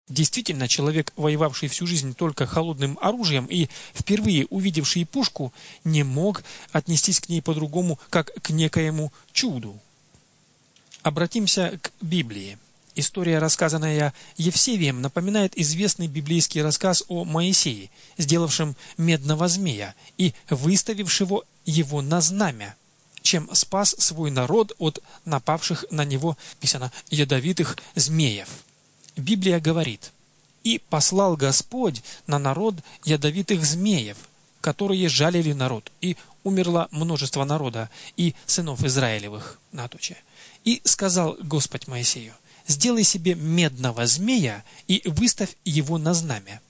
Действительно, человек, воевавший всю жизнь только холодным оружием и впервые увидевший пушку, не мог отнестись к ней по-другому, как к некоему чуду. Обратимся к Библии. История, рассказанная Евсевием, напоминает известный библейский рассказ о Моисее, сделавшем медного змея и выставившего его на знамя, чем спас свой народ от напавших на него, написано, ядовитых змеев. Библия говорит: «И послал Господь на народ ядовитых змеев, которые жалили народ, и умерло множество народа и сынов Израилевых». И сказал Господь Моисею: «Сделай себе медного змея и выставь его на знамя».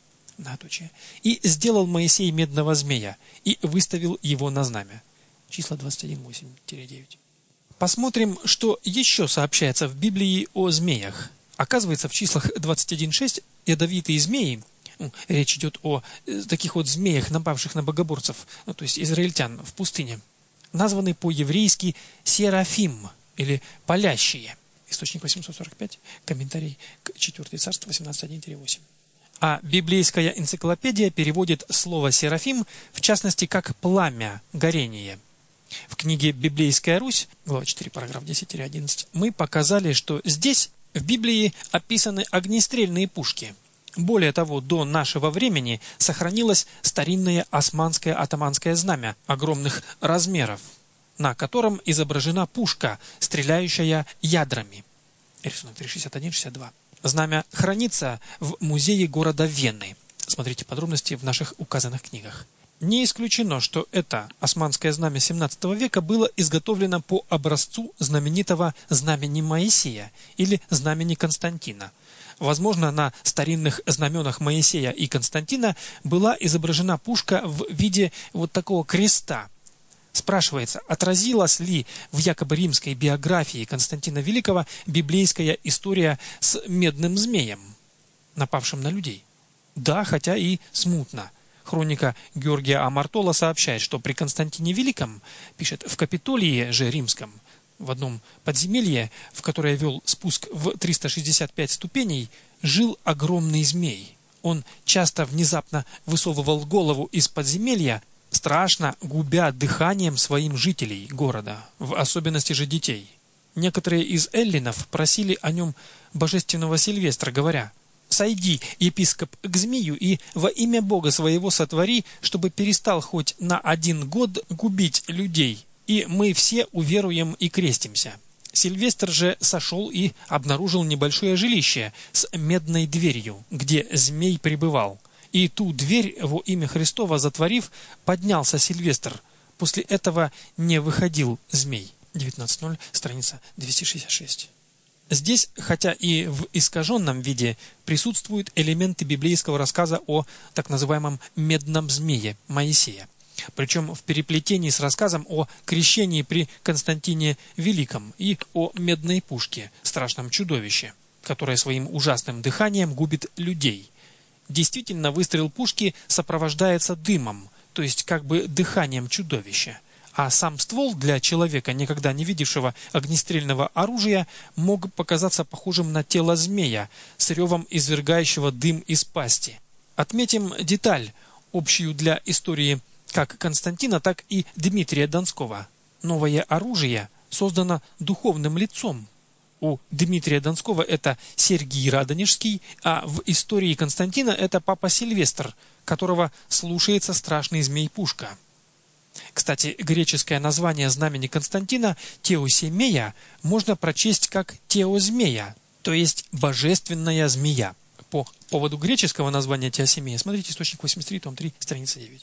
И сделал Моисей медного змея и выставил его на знамя. Числа 21:8-9. Посмотрим, что еще сообщается в Библии о змеях. Оказывается, в числах 21:6 ядовитые змеи, речь идет о таких вот змеях, напавших на богоборцев, то есть израильтян в пустыне, названы по-еврейски серафим или палящие. Источник 845, комментарий к 4 Царство 18:1-8. А библейская энциклопедия переводит слово «серафим» в частности как «пламя», «горение». В книге «Библейская Русь», глава 4, параграф 10-11, мы показали, что здесь в Библии описаны огнестрельные пушки. Более того, до нашего времени сохранилось старинное османское атаманское знамя огромных размеров, на котором изображена пушка, стреляющая ядрами. Рисунок 361-62. Знамя хранится в музее города Вены. Смотрите подробности в наших указанных книгах. Не исключено, что это османское знамя 17 века было изготовлено по образцу знаменитого знамени Моисея или знамени Константина. Возможно, на старинных знаменах Моисея и Константина была изображена пушка в виде вот такого креста. Спрашивается, отразилась ли в якобы римской биографии Константина Великого библейская история с медным змеем, напавшим на людей? Да, хотя и смутно. Хроника Георгия Амартола сообщает, что при Константине Великом, пишет, в Капитолии же римском, в одном подземелье, в которое вел спуск в 365 ступеней, жил огромный змей. Он часто внезапно высовывал голову из подземелья, страшно губя дыханием своим жителей города, в особенности же детей. Некоторые из эллинов просили о нем божественного Сильвестра, говоря: «Сойди, епископ, к змею и во имя Бога своего сотвори, чтобы перестал хоть на 1 год губить людей, и мы все уверуем и крестимся». Сильвестр же сошел и обнаружил небольшое жилище с медной дверью, где змей пребывал. И ту дверь во имя Христово затворив, поднялся Сильвестр. После этого не выходил змей. 19.0, страница 266. Здесь, хотя и в искаженном виде, присутствуют элементы библейского рассказа о так называемом медном змее Моисея. Причем в переплетении с рассказом о крещении при Константине Великом и о медной пушке, страшном чудовище, которое своим ужасным дыханием губит людей. Действительно, выстрел пушки сопровождается дымом, то есть как бы дыханием чудовища. А сам ствол для человека, никогда не видевшего огнестрельного оружия, мог показаться похожим на тело змея, с ревом извергающего дым из пасти. Отметим деталь, общую для истории как Константина, так и Дмитрия Донского. Новое оружие создано духовным лицом. У Дмитрия Донского это Сергий Радонежский, а в истории Константина это папа Сильвестр, которого слушается страшный змей Пушка. Кстати, греческое название знамени Константина Теосемея можно прочесть как Теозмея, то есть божественная змея. По поводу греческого названия Теосемея смотрите источник 83, том 3, страница 9.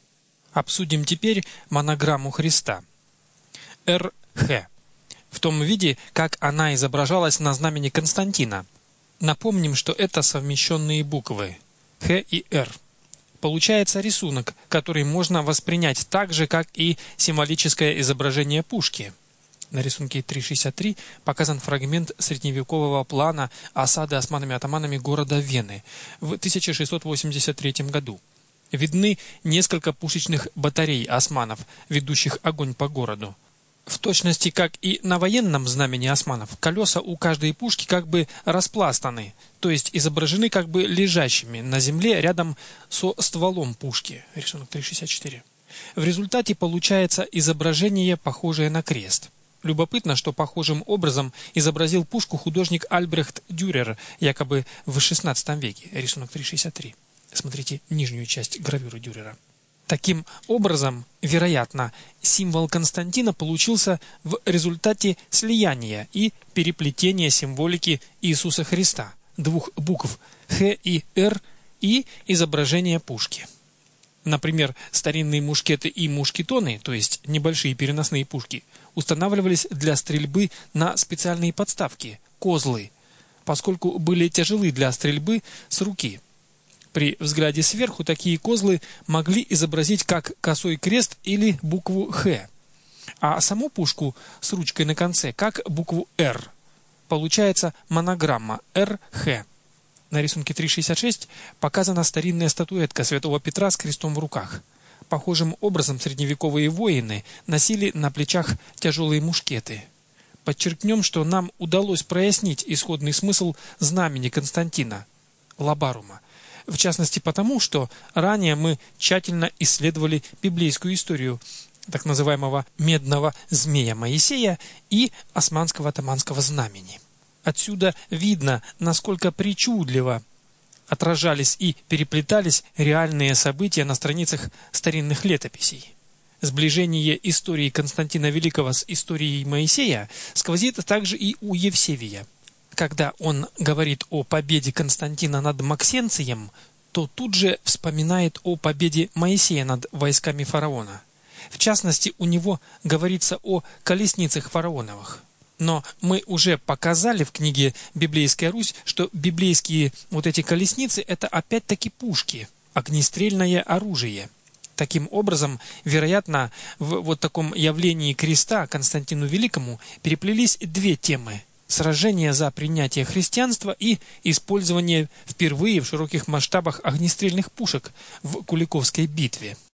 Обсудим теперь монограмму Христа. РХ. В том виде, как она изображалась на знамени Константина. Напомним, что это совмещенные буквы Х и Р. Получается рисунок, который можно воспринять так же, как и символическое изображение пушки. На рисунке 3.63 показан фрагмент средневекового плана осады османами-атаманами города Вены в 1683 году. Видны несколько пушечных батарей османов, ведущих огонь по городу. В точности, как и на военном знамени османов, колеса у каждой пушки как бы распластаны, то есть изображены как бы лежащими на земле рядом со стволом пушки. Рисунок 3.64. В результате получается изображение, похожее на крест. Любопытно, что похожим образом изобразил пушку художник Альбрехт Дюрер, якобы в XVI веке. Рисунок 3.63. Смотрите нижнюю часть гравюры Дюрера. Таким образом, вероятно, символ Константина получился в результате слияния и переплетения символики Иисуса Христа, двух букв Х и Р и изображения пушки. Например, старинные мушкеты и мушкетоны, то есть небольшие переносные пушки, устанавливались для стрельбы на специальные подставки – козлы, поскольку были тяжелы для стрельбы с руки. При взгляде сверху такие козлы могли изобразить как косой крест или букву «Х», а саму пушку с ручкой на конце как букву «Р». Получается монограмма «РХ». На рисунке 3.66 показана старинная статуэтка святого Петра с крестом в руках. Похожим образом средневековые воины носили на плечах тяжелые мушкеты. Подчеркнем, что нам удалось прояснить исходный смысл знамени Константина – лабарума. В частности потому, что ранее мы тщательно исследовали библейскую историю так называемого медного змея Моисея и османского атаманского знамени. Отсюда видно, насколько причудливо отражались и переплетались реальные события на страницах старинных летописей. Сближение истории Константина Великого с историей Моисея сквозит также и у Евсевия. Когда он говорит о победе Константина над Максенцием, то тут же вспоминает о победе Моисея над войсками фараона. В частности, у него говорится о колесницах фараоновых. Но мы уже показали в книге «Библейская Русь», что библейские вот эти колесницы – это опять-таки пушки, огнестрельное оружие. Таким образом, вероятно, в вот таком явлении креста Константину Великому переплелись две темы – сражение за принятие христианства и использование впервые в широких масштабах огнестрельных пушек в Куликовской битве.